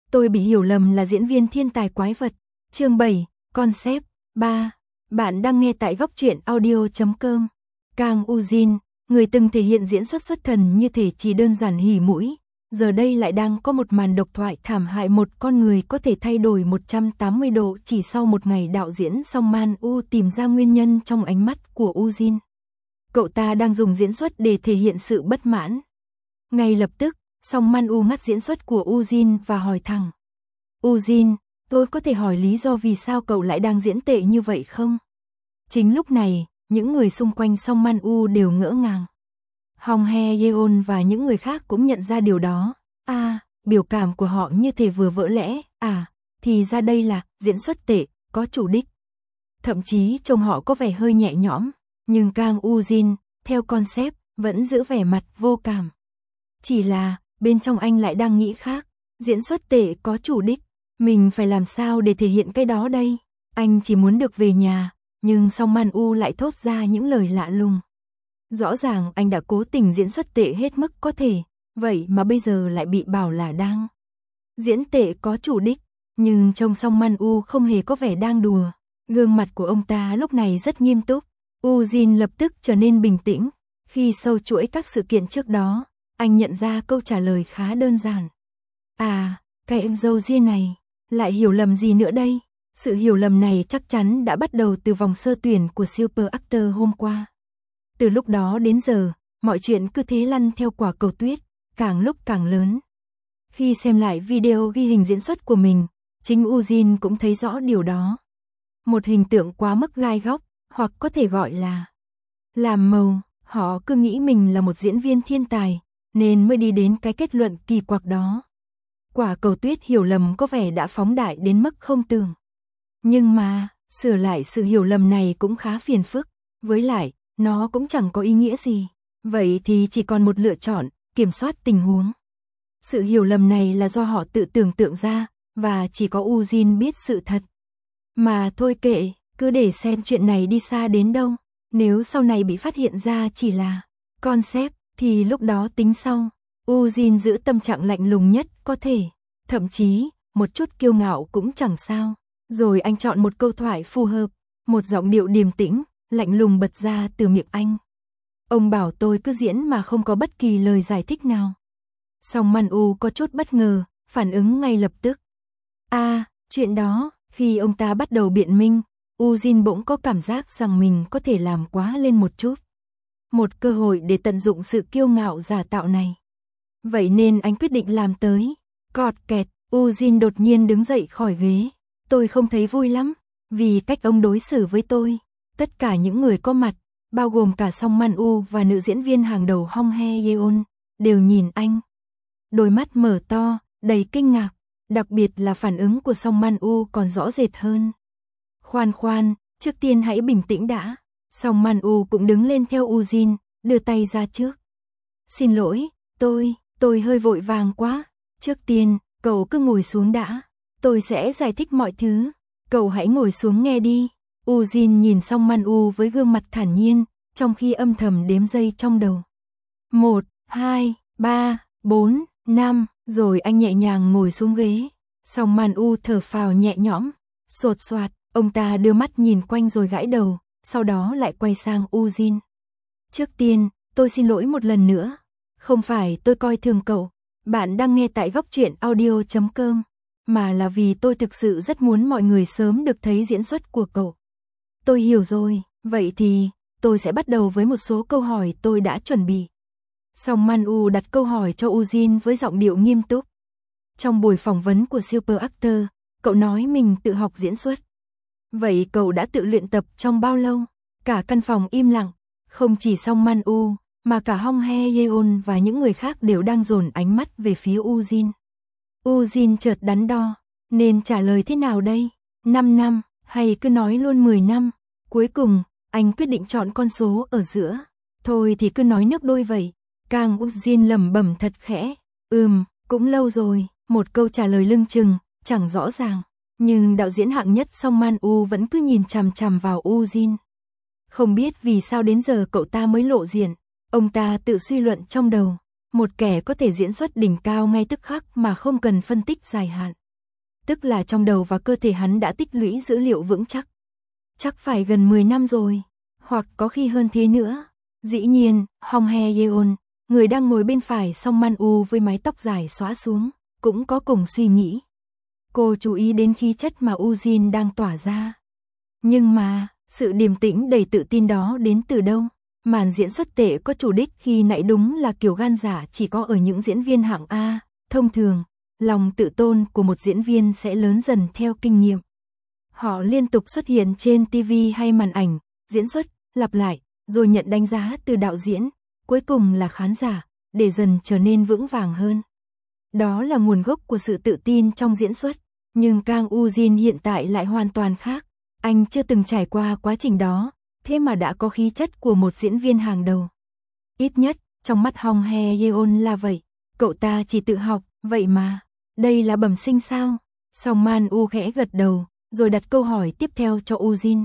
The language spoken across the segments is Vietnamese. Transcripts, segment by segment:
Tôi bị hiểu lầm là diễn viên thiên tài quái vật. Chương 7, Concept 3. Bạn đang nghe tại góc truyện audio.com. Kang Woo-jin, người từng thể hiện diễn xuất xuất thần như thể chỉ đơn giản hỉ mũi, giờ đây lại đang có một màn độc thoại thảm hại một con người có thể thay đổi 180 độ chỉ sau một ngày đạo diễn. Song Man-woo tìm ra nguyên nhân trong ánh mắt của Woo-jin. Cậu ta đang dùng diễn xuất để thể hiện sự bất mãn. Ngay lập tức, Song Man-woo ngắt diễn xuất của Woo-jin và hỏi thẳng. Woo-jin, tôi có thể hỏi lý do vì sao cậu lại đang diễn tệ như vậy không? Chính lúc này, những người xung quanh Song Man-woo đều ngỡ ngàng. Hong Hye-yeon và những người khác cũng nhận ra điều đó. Biểu cảm của họ như thể vừa vỡ lẽ. Thì ra đây là diễn xuất tệ, có chủ đích. Thậm chí trông họ có vẻ hơi nhẹ nhõm, nhưng Kang Woo-jin, theo concept, vẫn giữ vẻ mặt vô cảm. Chỉ là, bên trong anh lại đang nghĩ khác. Diễn xuất tệ có chủ đích, mình phải làm sao để thể hiện cái đó đây? Anh chỉ muốn được về nhà, nhưng Song Man-woo lại thốt ra những lời lạ lùng. Rõ ràng anh đã cố tình diễn xuất tệ hết mức có thể, vậy mà bây giờ lại bị bảo là đang diễn tệ có chủ đích, nhưng trông Song Man-woo không hề có vẻ đang đùa. Gương mặt của ông ta lúc này rất nghiêm túc. Woo-jin lập tức trở nên bình tĩnh. Khi sâu chuỗi các sự kiện trước đó, anh nhận ra câu trả lời khá đơn giản. Cái anh dâu riêng này, lại hiểu lầm gì nữa đây? Sự hiểu lầm này chắc chắn đã bắt đầu từ vòng sơ tuyển của Super Actor hôm qua. Từ lúc đó đến giờ, mọi chuyện cứ thế lăn theo quả cầu tuyết, càng lúc càng lớn. Khi xem lại video ghi hình diễn xuất của mình, chính Woo-jin cũng thấy rõ điều đó. Một hình tượng quá mức gai góc, hoặc có thể gọi là làm màu. Họ cứ nghĩ mình là một diễn viên thiên tài, nên mới đi đến cái kết luận kỳ quặc đó. Quả cầu tuyết hiểu lầm có vẻ đã phóng đại đến mức không tưởng. Nhưng mà, sửa lại sự hiểu lầm này cũng khá phiền phức. Với lại, nó cũng chẳng có ý nghĩa gì. Vậy thì chỉ còn một lựa chọn, kiểm soát tình huống. Sự hiểu lầm này là do họ tự tưởng tượng ra, và chỉ có Woo-jin biết sự thật. Mà thôi kệ, cứ để xem chuyện này đi xa đến đâu. Nếu sau này bị phát hiện ra chỉ là concept, thì lúc đó tính sau. Woo-jin giữ tâm trạng lạnh lùng nhất có thể. Thậm chí, một chút kiêu ngạo cũng chẳng sao. Rồi anh chọn một câu thoại phù hợp, một giọng điệu điềm tĩnh, lạnh lùng bật ra từ miệng anh. Ông bảo tôi cứ diễn mà không có bất kỳ lời giải thích nào. Song Man-woo có chút bất ngờ, phản ứng ngay lập tức. Chuyện đó, khi ông ta bắt đầu biện minh, Woo-jin bỗng có cảm giác rằng mình có thể làm quá lên một chút. Một cơ hội để tận dụng sự kiêu ngạo giả tạo này. Vậy nên anh quyết định làm tới. Cọt kẹt, Woo-jin đột nhiên đứng dậy khỏi ghế. Tôi không thấy vui lắm, vì cách ông đối xử với tôi. Tất cả những người có mặt, bao gồm cả Song Man-woo và nữ diễn viên hàng đầu Hong Hye-yeon, đều nhìn anh. Đôi mắt mở to, đầy kinh ngạc, đặc biệt là phản ứng của Song Man-woo còn rõ rệt hơn. Khoan, trước tiên hãy bình tĩnh đã. Song Man-woo cũng đứng lên theo Woo-jin, đưa tay ra trước. Xin lỗi, tôi hơi vội vàng quá. Trước tiên, cậu cứ ngồi xuống đã. Tôi sẽ giải thích mọi thứ. Cậu hãy ngồi xuống nghe đi. Woo-jin nhìn Song Man-woo với gương mặt thản nhiên, trong khi âm thầm đếm giây trong đầu. 1, 2, 3, 4, 5, rồi anh nhẹ nhàng ngồi xuống ghế. Song Man-woo thở phào nhẹ nhõm, sột soạt, ông ta đưa mắt nhìn quanh rồi gãi đầu, sau đó lại quay sang Woo-jin. Trước tiên, tôi xin lỗi một lần nữa. Không phải tôi coi thường cậu, bạn đang nghe tại góc truyện audio.com, mà là vì tôi thực sự rất muốn mọi người sớm được thấy diễn xuất của cậu. Tôi hiểu rồi, vậy thì, tôi sẽ bắt đầu với một số câu hỏi tôi đã chuẩn bị. Song Man-woo đặt câu hỏi cho Woo-jin với giọng điệu nghiêm túc. Trong buổi phỏng vấn của Super Actor, cậu nói mình tự học diễn xuất. Vậy cậu đã tự luyện tập trong bao lâu? Cả căn phòng im lặng, không chỉ Song Man-woo, mà cả Hong Hye-yeon và những người khác đều đang dồn ánh mắt về phía Woo-jin. Woo-jin chợt đắn đo, nên trả lời thế nào đây? 5 năm, hay cứ nói luôn 10 năm? Cuối cùng, anh quyết định chọn con số ở giữa. Thôi thì cứ nói nước đôi vậy. Kang Woo-jin lẩm bẩm thật khẽ. Cũng lâu rồi, một câu trả lời lưng chừng, chẳng rõ ràng. Nhưng đạo diễn hạng nhất Song Man-woo vẫn cứ nhìn chằm chằm vào Woo-jin. Không biết vì sao đến giờ cậu ta mới lộ diện. Ông ta tự suy luận trong đầu. Một kẻ có thể diễn xuất đỉnh cao ngay tức khắc mà không cần phân tích dài hạn. tức là trong đầu và cơ thể hắn đã tích lũy dữ liệu vững chắc. Chắc phải gần 10 năm rồi, hoặc có khi hơn thế nữa. Dĩ nhiên, Hong Hye Yeon, người đang ngồi bên phải Song Man U với mái tóc dài xõa xuống, cũng có cùng suy nghĩ. Cô chú ý đến khí chất mà U Jin đang tỏa ra. Nhưng mà, sự điềm tĩnh đầy tự tin đó đến từ đâu? Màn diễn xuất tệ có chủ đích khi nãy đúng là kiểu gan giả chỉ có ở những diễn viên hạng A. Thông thường, lòng tự tôn của một diễn viên sẽ lớn dần theo kinh nghiệm. Họ liên tục xuất hiện trên TV hay màn ảnh, diễn xuất, lặp lại, rồi nhận đánh giá từ đạo diễn, cuối cùng là khán giả, để dần trở nên vững vàng hơn. Đó là nguồn gốc của sự tự tin trong diễn xuất, nhưng Kang U Jin hiện tại lại hoàn toàn khác. Anh chưa từng trải qua quá trình đó, thế mà đã có khí chất của một diễn viên hàng đầu. Ít nhất, trong mắt Hong Hye Yeon là vậy. Cậu ta chỉ tự học, vậy mà. Đây là bẩm sinh sao? Song Man U khẽ gật đầu, rồi đặt câu hỏi tiếp theo cho U Jin.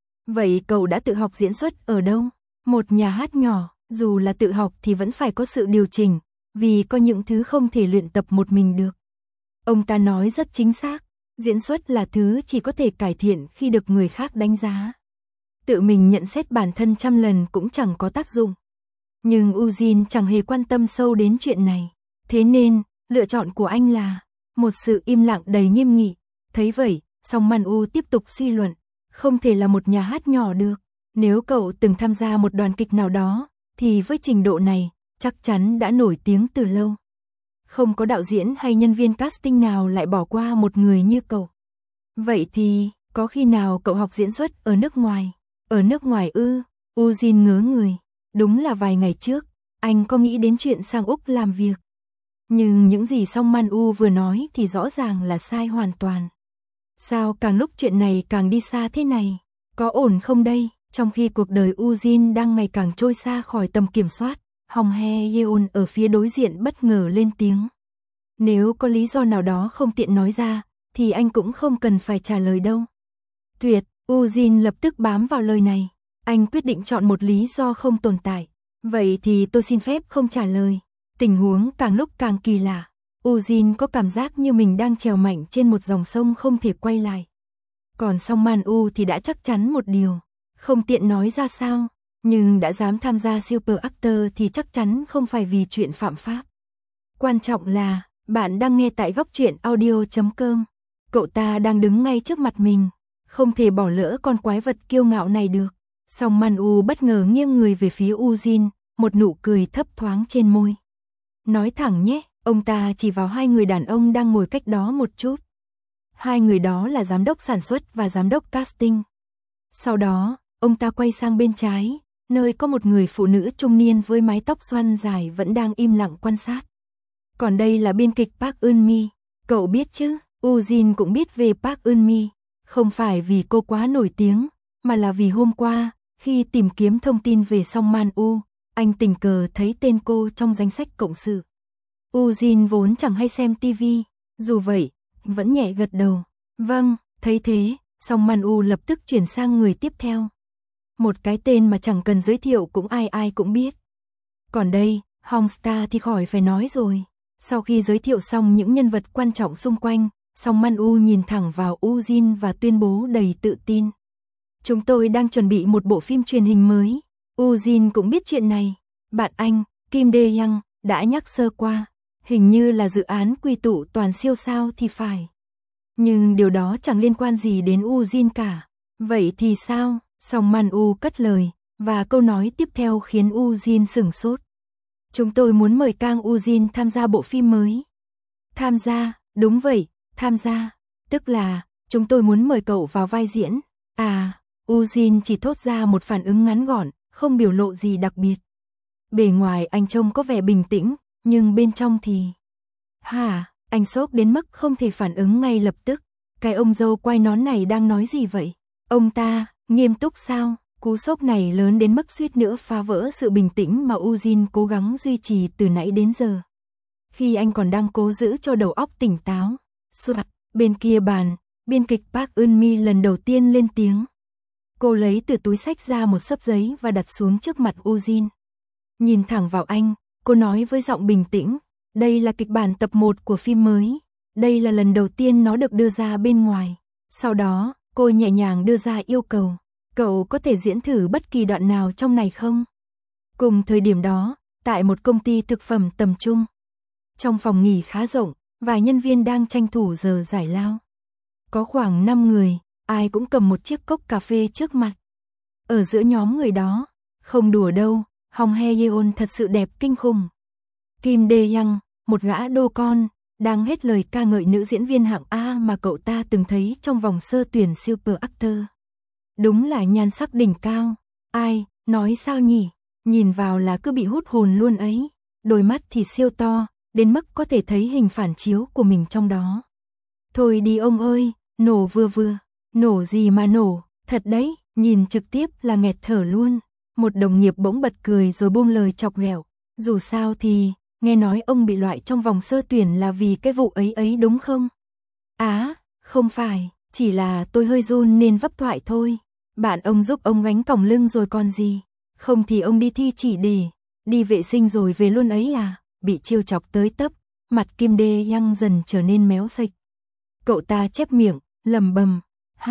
Vậy cậu đã tự học diễn xuất ở đâu? Một nhà hát nhỏ, dù là tự học thì vẫn phải có sự điều chỉnh, vì có những thứ không thể luyện tập một mình được. Ông ta nói rất chính xác, diễn xuất là thứ chỉ có thể cải thiện khi được người khác đánh giá. Tự mình nhận xét bản thân trăm lần cũng chẳng có tác dụng. Nhưng U Jin chẳng hề quan tâm sâu đến chuyện này. Thế nên, lựa chọn của anh là một sự im lặng đầy nghiêm nghị. Thấy vậy, Song Man U tiếp tục suy luận, không thể là một nhà hát nhỏ được. Nếu cậu từng tham gia một đoàn kịch nào đó, thì với trình độ này, chắc chắn đã nổi tiếng từ lâu. Không có đạo diễn hay nhân viên casting nào lại bỏ qua một người như cậu. Vậy thì, có khi nào cậu học diễn xuất ở nước ngoài? Ở nước ngoài ư? U Jin ngớ người. Đúng là vài ngày trước, anh có nghĩ đến chuyện sang Úc làm việc. Nhưng những gì Song Man U vừa nói thì rõ ràng là sai hoàn toàn. Sao càng lúc chuyện này càng đi xa thế này? Có ổn không đây? Trong khi cuộc đời U Jin đang ngày càng trôi xa khỏi tầm kiểm soát, Hong Hye Yeon ở phía đối diện bất ngờ lên tiếng. Nếu có lý do nào đó không tiện nói ra, thì anh cũng không cần phải trả lời đâu. Tuyệt, U Jin lập tức bám vào lời này. Anh quyết định chọn một lý do không tồn tại. Vậy thì tôi xin phép không trả lời. Tình huống càng lúc càng kỳ lạ. U Jin có cảm giác như mình đang trèo mạnh trên một dòng sông không thể quay lại. Còn Song Man U thì đã chắc chắn một điều. Không tiện nói ra sao. Nhưng đã dám tham gia Super Actor thì chắc chắn không phải vì chuyện phạm pháp. Quan trọng là, bạn đang nghe tại góc truyện audio.com. Cậu ta đang đứng ngay trước mặt mình. Không thể bỏ lỡ con quái vật kiêu ngạo này được. Song Man U bất ngờ nghiêng người về phía U Jin, một nụ cười thấp thoáng trên môi. Nói thẳng nhé, ông ta chỉ vào hai người đàn ông đang ngồi cách đó một chút. Hai người đó là giám đốc sản xuất và giám đốc casting. Sau đó, ông ta quay sang bên trái, nơi có một người phụ nữ trung niên với mái tóc xoăn dài vẫn đang im lặng quan sát. Còn đây là biên kịch Park Eun-mi. Cậu biết chứ, U Jin cũng biết về Park Eun-mi. Không phải vì cô quá nổi tiếng, mà là vì hôm qua, khi tìm kiếm thông tin về Song Man U, anh tình cờ thấy tên cô trong danh sách cộng sự. U Jin vốn chẳng hay xem TV, dù vậy, vẫn nhẹ gật đầu. Vâng, thấy thế, Song Man U lập tức chuyển sang người tiếp theo. Một cái tên mà chẳng cần giới thiệu cũng ai ai cũng biết. Còn đây, Hong Star thì khỏi phải nói rồi. Sau khi giới thiệu xong những nhân vật quan trọng xung quanh, Song Man U nhìn thẳng vào U Jin và tuyên bố đầy tự tin. Chúng tôi đang chuẩn bị một bộ phim truyền hình mới. U Jin cũng biết chuyện này. Bạn anh, Kim Dae Young, đã nhắc sơ qua. Hình như là dự án quy tụ toàn siêu sao thì phải. Nhưng điều đó chẳng liên quan gì đến U Jin cả. Vậy thì sao? Song Man U cất lời, và câu nói tiếp theo khiến U Jin sửng sốt. Chúng tôi muốn mời Kang U Jin tham gia bộ phim mới. Tham gia, đúng vậy, tham gia. Tức là, chúng tôi muốn mời cậu vào vai diễn. À, U Jin chỉ thốt ra một phản ứng ngắn gọn, không biểu lộ gì đặc biệt. Bề ngoài anh trông có vẻ bình tĩnh, nhưng bên trong thì... Hả, anh sốc đến mức không thể phản ứng ngay lập tức. Cái ông dâu quai nón này đang nói gì vậy? Ông ta, nghiêm túc sao? Cú sốc này lớn đến mức suýt nữa phá vỡ sự bình tĩnh mà U Jin cố gắng duy trì từ nãy đến giờ. Khi anh còn đang cố giữ cho đầu óc tỉnh táo. Soạt, bên kia bàn, biên kịch Park Eun-mi lần đầu tiên lên tiếng. Cô lấy từ túi xách ra một xấp giấy và đặt xuống trước mặt U Jin. Nhìn thẳng vào anh, cô nói với giọng bình tĩnh, đây là kịch bản tập 1 của phim mới. đây là lần đầu tiên nó được đưa ra bên ngoài. Sau đó, cô nhẹ nhàng đưa ra yêu cầu. Cậu có thể diễn thử bất kỳ đoạn nào trong này không? Cùng thời điểm đó, tại một công ty thực phẩm tầm trung. Trong phòng nghỉ khá rộng, vài nhân viên đang tranh thủ giờ giải lao. Có khoảng 5 người, ai cũng cầm một chiếc cốc cà phê trước mặt. Ở giữa nhóm người đó, không đùa đâu, Hong Hye Yeon thật sự đẹp kinh khủng. Kim Dae Young, một gã đô con, đang hết lời ca ngợi nữ diễn viên hạng A mà cậu ta từng thấy trong vòng sơ tuyển Super Actor. Đúng là nhan sắc đỉnh cao. Ai, nói sao nhỉ? Nhìn vào là cứ bị hút hồn luôn ấy. Đôi mắt thì siêu to, đến mức có thể thấy hình phản chiếu của mình trong đó. Thôi đi ông ơi, nổ vừa vừa. Nổ gì mà nổ, thật đấy, nhìn trực tiếp là nghẹt thở luôn. Một đồng nghiệp bỗng bật cười rồi buông lời chọc ghẹo. Dù sao thì, nghe nói ông bị loại trong vòng sơ tuyển là vì cái vụ ấy đúng không? Á, không phải, chỉ là tôi hơi run nên vấp thoại thôi. Bạn ông giúp ông gánh còng lưng rồi còn gì. Không thì ông đi thi chỉ để đi vệ sinh rồi về luôn ấy à. Bị trêu chọc tới tấp, mặt Kim Dae Young dần trở nên méo sạch. Cậu ta chép miệng, lẩm bẩm,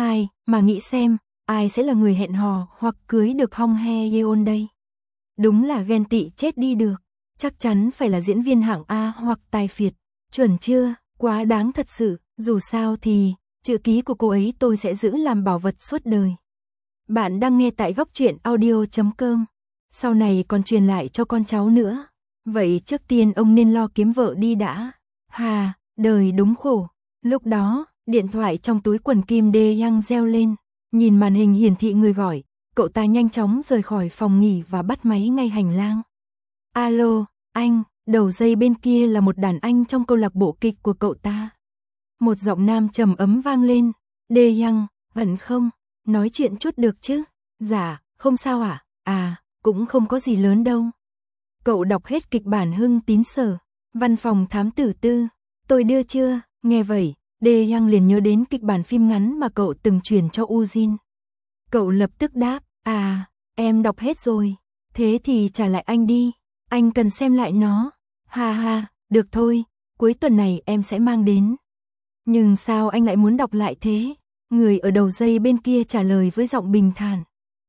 mà nghĩ xem, ai sẽ là người hẹn hò hoặc cưới được Hong Hye Yeon đây? Đúng là ghen tị chết đi được. Chắc chắn phải là diễn viên hạng A hoặc tài phiệt. Chuẩn chưa? Quá đáng thật sự. Dù sao thì, chữ ký của cô ấy tôi sẽ giữ làm bảo vật suốt đời. Bạn đang nghe tại góc truyện audio.com. Sau này còn truyền lại cho con cháu nữa. Vậy trước tiên ông nên lo kiếm vợ đi đã. Hà, đời đúng khổ. Lúc đó, điện thoại trong túi quần Kim Dae Young reo lên. Nhìn màn hình hiển thị người gọi, cậu ta nhanh chóng rời khỏi phòng nghỉ và bắt máy ngay hành lang. Alo, anh, đầu dây bên kia là một đàn anh trong câu lạc bộ kịch của cậu ta. Một giọng nam trầm ấm vang lên. Dae Young, vẫn không? Nói chuyện chút được chứ? Dạ, không sao ạ. Cũng không có gì lớn đâu. Cậu đọc hết kịch bản Hưng Tín Sở, văn phòng thám tử tư. Tôi đưa chưa? Nghe vậy, Dae Young liền nhớ đến kịch bản phim ngắn mà cậu từng truyền cho Ujin. Cậu lập tức đáp, em đọc hết rồi. Thế thì trả lại anh đi. Anh cần xem lại nó. Ha, được thôi, cuối tuần này em sẽ mang đến. Nhưng sao anh lại muốn đọc lại thế? Người ở đầu dây bên kia trả lời với giọng bình thản.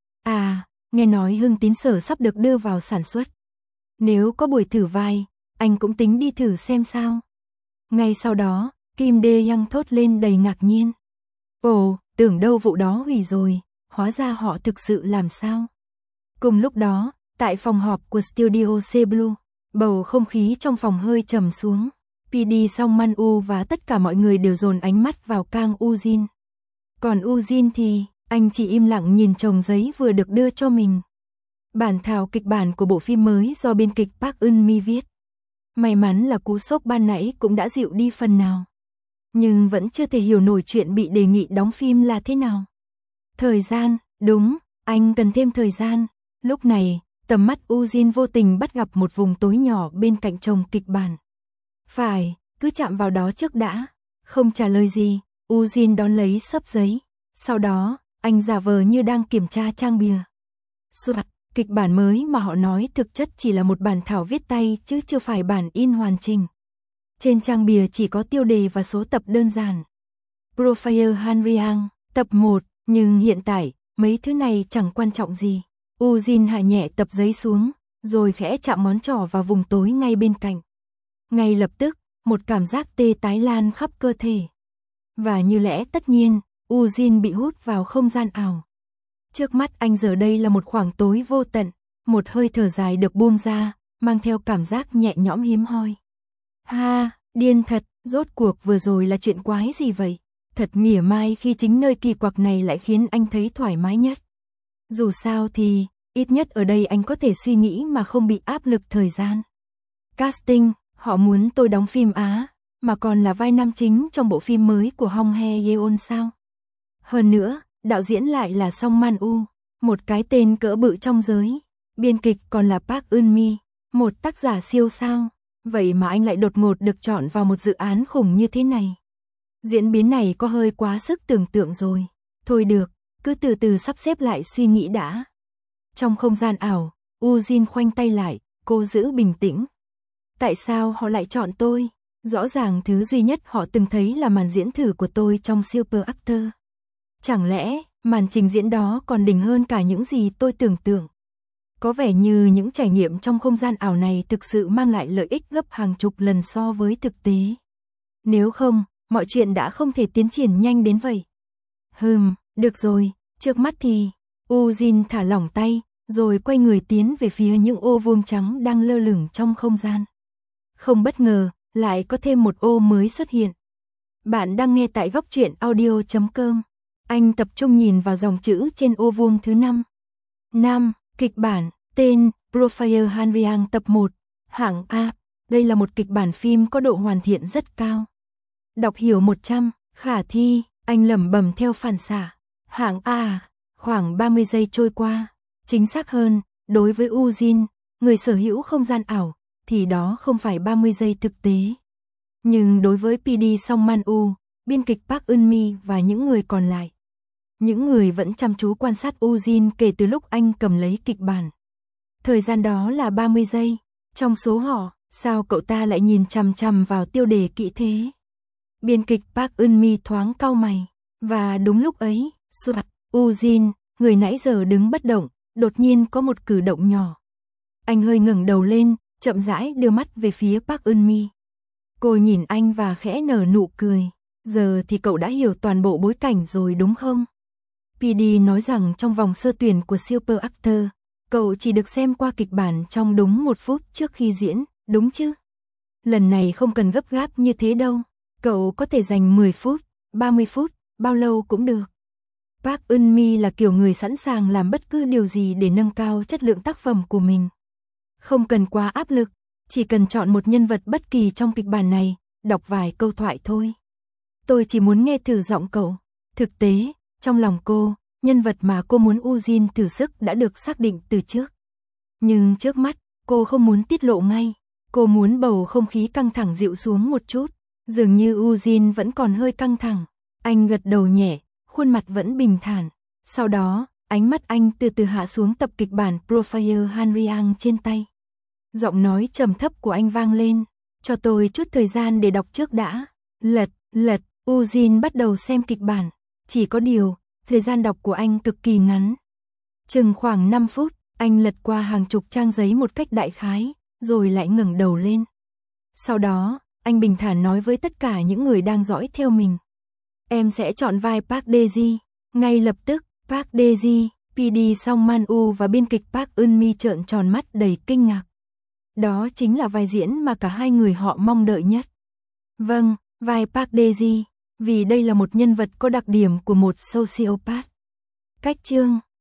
Nghe nói Hưng Tín Sở sắp được đưa vào sản xuất. Nếu có buổi thử vai, anh cũng tính đi thử xem sao. Ngay sau đó, Kim Dae Young thốt lên đầy ngạc nhiên. Ồ, tưởng đâu vụ đó hủy rồi, hóa ra họ thực sự làm sao? Cùng lúc đó, tại phòng họp của Studio C Blue, bầu không khí trong phòng hơi trầm xuống. PD Song Man U và tất cả mọi người đều dồn ánh mắt vào Kang Ujin. Còn Ujin thì, anh chỉ im lặng nhìn chồng giấy vừa được đưa cho mình. Bản thảo kịch bản của bộ phim mới do biên kịch Park Eun Mi viết. May mắn là cú sốc ban nãy cũng đã dịu đi phần nào. Nhưng vẫn chưa thể hiểu nổi chuyện bị đề nghị đóng phim là thế nào. Thời gian, đúng, anh cần thêm thời gian. Lúc này, tầm mắt Ujin vô tình bắt gặp một vùng tối nhỏ bên cạnh chồng kịch bản. Phải, cứ chạm vào đó trước đã. Không trả lời gì, Ujin đón lấy xấp giấy. Sau đó, anh giả vờ như đang kiểm tra trang bìa. Soạt, kịch bản mới mà họ nói thực chất chỉ là một bản thảo viết tay chứ chưa phải bản in hoàn chỉnh. Trên trang bìa chỉ có tiêu đề và số tập đơn giản. Profile Hanriang, tập 1, nhưng hiện tại, mấy thứ này chẳng quan trọng gì. Ujin hạ nhẹ tập giấy xuống, rồi khẽ chạm ngón trỏ vào vùng tối ngay bên cạnh. Ngay lập tức, một cảm giác tê tái lan khắp cơ thể. Và như lẽ tất nhiên, Ujin bị hút vào không gian ảo. Trước mắt anh giờ đây là một khoảng tối vô tận, một hơi thở dài được buông ra, mang theo cảm giác nhẹ nhõm hiếm hoi. Điên thật, rốt cuộc vừa rồi là chuyện quái gì vậy? Thật mỉa mai khi chính nơi kỳ quặc này lại khiến anh thấy thoải mái nhất. Dù sao thì, ít nhất ở đây anh có thể suy nghĩ mà không bị áp lực thời gian. Casting, họ muốn tôi đóng phim Á, mà còn là vai nam chính trong bộ phim mới của Hong Hye Yeon sao? Hơn nữa, đạo diễn lại là Song Man U, một cái tên cỡ bự trong giới. Biên kịch còn là Park Eun Mi, một tác giả siêu sao. Vậy mà anh lại đột ngột được chọn vào một dự án khủng như thế này. Diễn biến này có hơi quá sức tưởng tượng rồi. Thôi được, cứ từ từ sắp xếp lại suy nghĩ đã. Trong không gian ảo, Ujin khoanh tay lại, cô giữ bình tĩnh. Tại sao họ lại chọn tôi? Rõ ràng thứ duy nhất họ từng thấy là màn diễn thử của tôi trong Super Actor. Chẳng lẽ, màn trình diễn đó còn đỉnh hơn cả những gì tôi tưởng tượng. Có vẻ như những trải nghiệm trong không gian ảo này thực sự mang lại lợi ích gấp hàng chục lần so với thực tế. Nếu không, mọi chuyện đã không thể tiến triển nhanh đến vậy. Được rồi, trước mắt thì, Eugene thả lỏng tay, rồi quay người tiến về phía những ô vuông trắng đang lơ lửng trong không gian. Không bất ngờ, lại có thêm một ô mới xuất hiện. Bạn đang nghe tại góc truyện audio.com. Anh tập trung nhìn vào dòng chữ trên ô vuông thứ 5. Kịch bản, tên, Profile Hanriang tập 1, hạng A. Đây là một kịch bản phim có độ hoàn thiện rất cao. Đọc hiểu 100, khả thi, anh lẩm bẩm theo phản xạ. Hạng A, khoảng 30 giây trôi qua. Chính xác hơn, đối với Eugene, người sở hữu không gian ảo, thì đó không phải 30 giây thực tế. Nhưng đối với PD Song Man-u, biên kịch Park Eun-mi và những người còn lại, những người vẫn chăm chú quan sát Eugene kể từ lúc anh cầm lấy kịch bản. Thời gian đó là 30 giây. Trong số họ, sao cậu ta lại nhìn chằm chằm vào tiêu đề kỹ thế? Biên kịch Park Eun-mi thoáng cau mày. Và đúng lúc ấy, Eugene, người nãy giờ đứng bất động, đột nhiên có một cử động nhỏ. Anh hơi ngẩng đầu lên, chậm rãi đưa mắt về phía Park Eun-mi. Cô nhìn anh và khẽ nở nụ cười. Giờ thì cậu đã hiểu toàn bộ bối cảnh rồi đúng không? PD nói rằng trong vòng sơ tuyển của Super Actor, cậu chỉ được xem qua kịch bản trong đúng 1 phút trước khi diễn, đúng chứ? Lần này không cần gấp gáp như thế đâu. Cậu có thể dành 10 phút, 30 phút, bao lâu cũng được. Park Eun-mi là kiểu người sẵn sàng làm bất cứ điều gì để nâng cao chất lượng tác phẩm của mình. Không cần quá áp lực, chỉ cần chọn một nhân vật bất kỳ trong kịch bản này, đọc vài câu thoại thôi. Tôi chỉ muốn nghe thử giọng cậu. Thực tế, trong lòng cô, nhân vật mà cô muốn Eugene thử sức đã được xác định từ trước. Nhưng trước mắt, cô không muốn tiết lộ ngay. Cô muốn bầu không khí căng thẳng dịu xuống một chút. Dường như Eugene vẫn còn hơi căng thẳng. Anh gật đầu nhẹ, khuôn mặt vẫn bình thản. Sau đó, ánh mắt anh từ từ hạ xuống tập kịch bản Profile Hanriang trên tay. Giọng nói trầm thấp của anh vang lên. Cho tôi chút thời gian để đọc trước đã. Lật, Eugene bắt đầu xem kịch bản. Chỉ có điều, thời gian đọc của anh cực kỳ ngắn. Chừng khoảng 5 phút, anh lật qua hàng chục trang giấy một cách đại khái, rồi lại ngẩng đầu lên. Sau đó, anh bình thản nói với tất cả những người đang dõi theo mình. Em sẽ chọn vai Park Dae-ji. Ngay lập tức, Park Dae-ji, PD Song Man-u và biên kịch Park Eun-mi trợn tròn mắt đầy kinh ngạc. Đó chính là vai diễn mà cả hai người họ mong đợi nhất. Vâng, vai Park Dae-ji, vì đây là một nhân vật có đặc điểm của một sociopath. Cách chương